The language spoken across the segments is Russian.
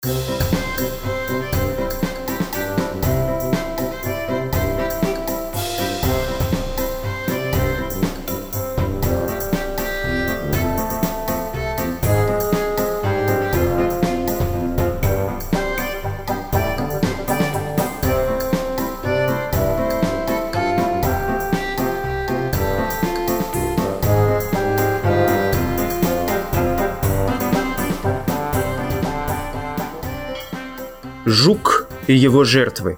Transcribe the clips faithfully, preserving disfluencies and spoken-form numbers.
Жук и его жертвы.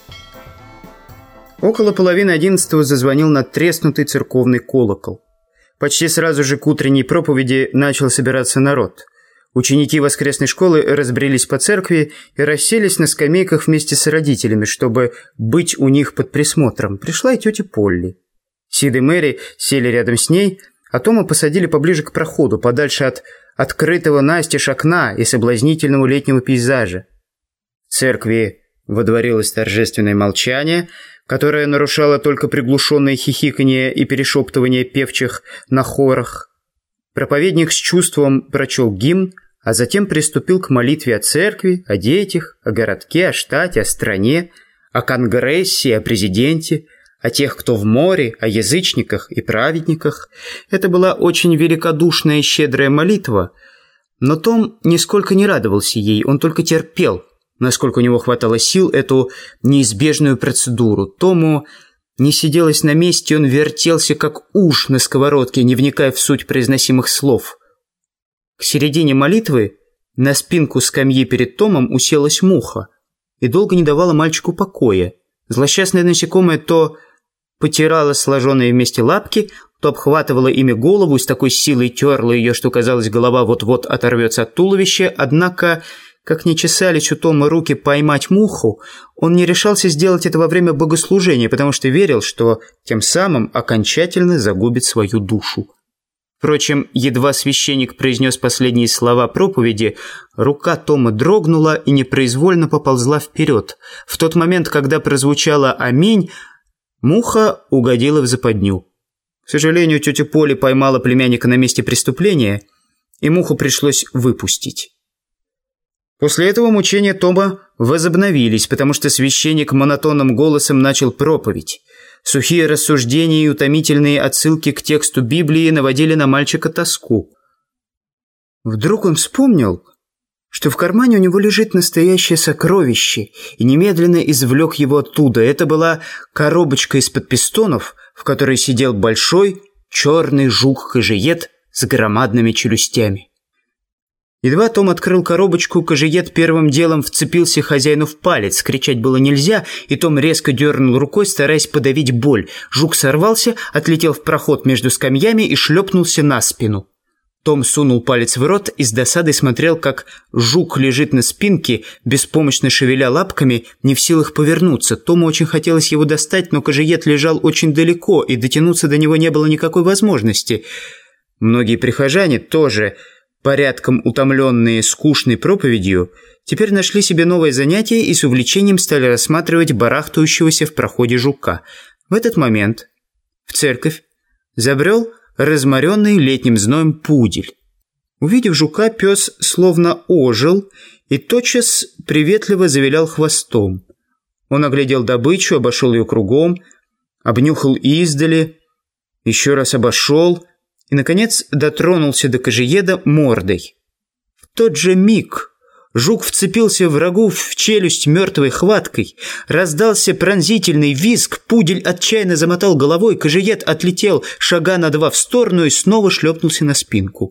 Около половины одиннадцатого зазвонил надтреснутый церковный колокол. Почти сразу же к утренней проповеди начал собираться народ. Ученики воскресной школы разбрелись по церкви и расселись на скамейках вместе с родителями, чтобы быть у них под присмотром. Пришла и тетя Полли. Сид и Мэри сели рядом с ней, а Тома посадили поближе к проходу, подальше от открытого настежь окна и соблазнительного летнего пейзажа. В церкви водворилось торжественное молчание, которое нарушало только приглушенное хихиканье и перешептывание певчих на хорах. Проповедник с чувством прочел гимн, а затем приступил к молитве о церкви, о детях, о городке, о штате, о стране, о конгрессе, о президенте, о тех, кто в море, о язычниках и праведниках. Это была очень великодушная и щедрая молитва, но Том нисколько не радовался ей, он только терпел, насколько у него хватало сил, эту неизбежную процедуру. Тому не сиделось на месте, он вертелся, как уж на сковородке, не вникая в суть произносимых слов. К середине молитвы на спинку скамьи перед Томом уселась муха и долго не давала мальчику покоя. Злосчастное насекомое то потирало сложенные вместе лапки, то обхватывало ими голову и с такой силой терло ее, что казалось, голова вот-вот оторвется от туловища, однако... Как ни чесались у Тома руки поймать муху, он не решался сделать это во время богослужения, потому что верил, что тем самым окончательно загубит свою душу. Впрочем, едва священник произнес последние слова проповеди, рука Тома дрогнула и непроизвольно поползла вперед. В тот момент, когда прозвучало «Аминь», муха угодила в западню. К сожалению, тетя Поли поймала племянника на месте преступления, и муху пришлось выпустить. После этого мучения Тома возобновились, потому что священник монотонным голосом начал проповедь. Сухие рассуждения и утомительные отсылки к тексту Библии наводили на мальчика тоску. Вдруг он вспомнил, что в кармане у него лежит настоящее сокровище, и немедленно извлек его оттуда. Это была коробочка из-под пистонов, в которой сидел большой черный жук-кожиед с громадными челюстями. Едва Том открыл коробочку, кожиед первым делом вцепился хозяину в палец. Кричать было нельзя, и Том резко дернул рукой, стараясь подавить боль. Жук сорвался, отлетел в проход между скамьями и шлепнулся на спину. Том сунул палец в рот и с досадой смотрел, как жук лежит на спинке, беспомощно шевеля лапками, не в силах повернуться. Тому очень хотелось его достать, но кожиед лежал очень далеко, и дотянуться до него не было никакой возможности. Многие прихожане тоже... порядком утомленные скучной проповедью, теперь нашли себе новое занятие и с увлечением стали рассматривать барахтающегося в проходе жука. В этот момент в церковь забрел разморенный летним зноем пудель. Увидев жука, пес словно ожил и тотчас приветливо завилял хвостом. Он оглядел добычу, обошел ее кругом, обнюхал издали, еще раз обошел и, наконец, дотронулся до кожиеда мордой. В тот же миг жук вцепился врагу в челюсть мертвой хваткой. Раздался пронзительный визг, пудель отчаянно замотал головой, кожиед отлетел шага на два в сторону и снова шлепнулся на спинку.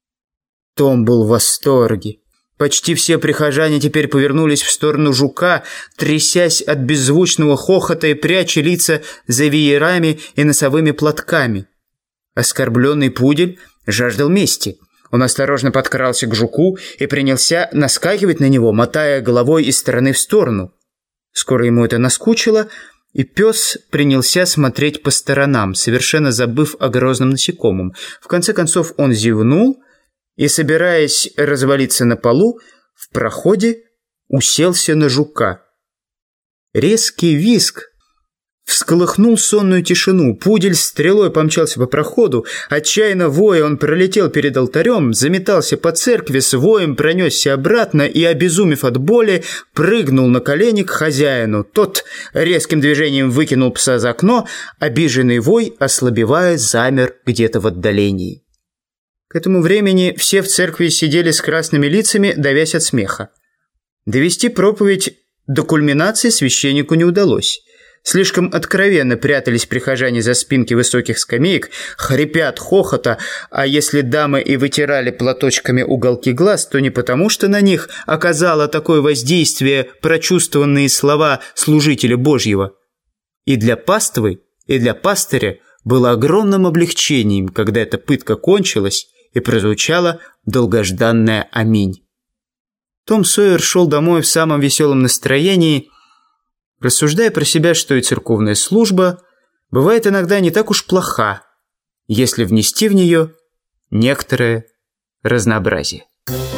Том был в восторге. Почти все прихожане теперь повернулись в сторону жука, трясясь от беззвучного хохота и пряча лица за веерами и носовыми платками. Оскорбленный пудель жаждал мести. Он осторожно подкрался к жуку и принялся наскакивать на него, мотая головой из стороны в сторону. Скоро ему это наскучило, и пес принялся смотреть по сторонам, совершенно забыв о грозном насекомом. В конце концов он зевнул и, собираясь развалиться на полу, в проходе уселся на жука. Резкий визг всколыхнул сонную тишину. Пудель стрелой помчался по проходу. Отчаянно воя, он пролетел перед алтарем, заметался по церкви, с воем пронесся обратно и, обезумев от боли, прыгнул на колени к хозяину. Тот резким движением выкинул пса за окно. Обиженный вой, ослабевая, замер где-то в отдалении. К этому времени все в церкви сидели с красными лицами, давясь от смеха. Довести проповедь до кульминации священнику не удалось. Слишком откровенно прятались прихожане за спинки высоких скамеек, хрипя от хохота, а если дамы и вытирали платочками уголки глаз, то не потому, что на них оказало такое воздействие прочувствованные слова служителя Божьего. И для паствы, и для пастыря было огромным облегчением, когда эта пытка кончилась и прозвучало долгожданное «Аминь». Том Сойер шел домой в самом веселом настроении, рассуждая про себя, что и церковная служба бывает иногда не так уж плоха, если внести в нее некоторое разнообразие.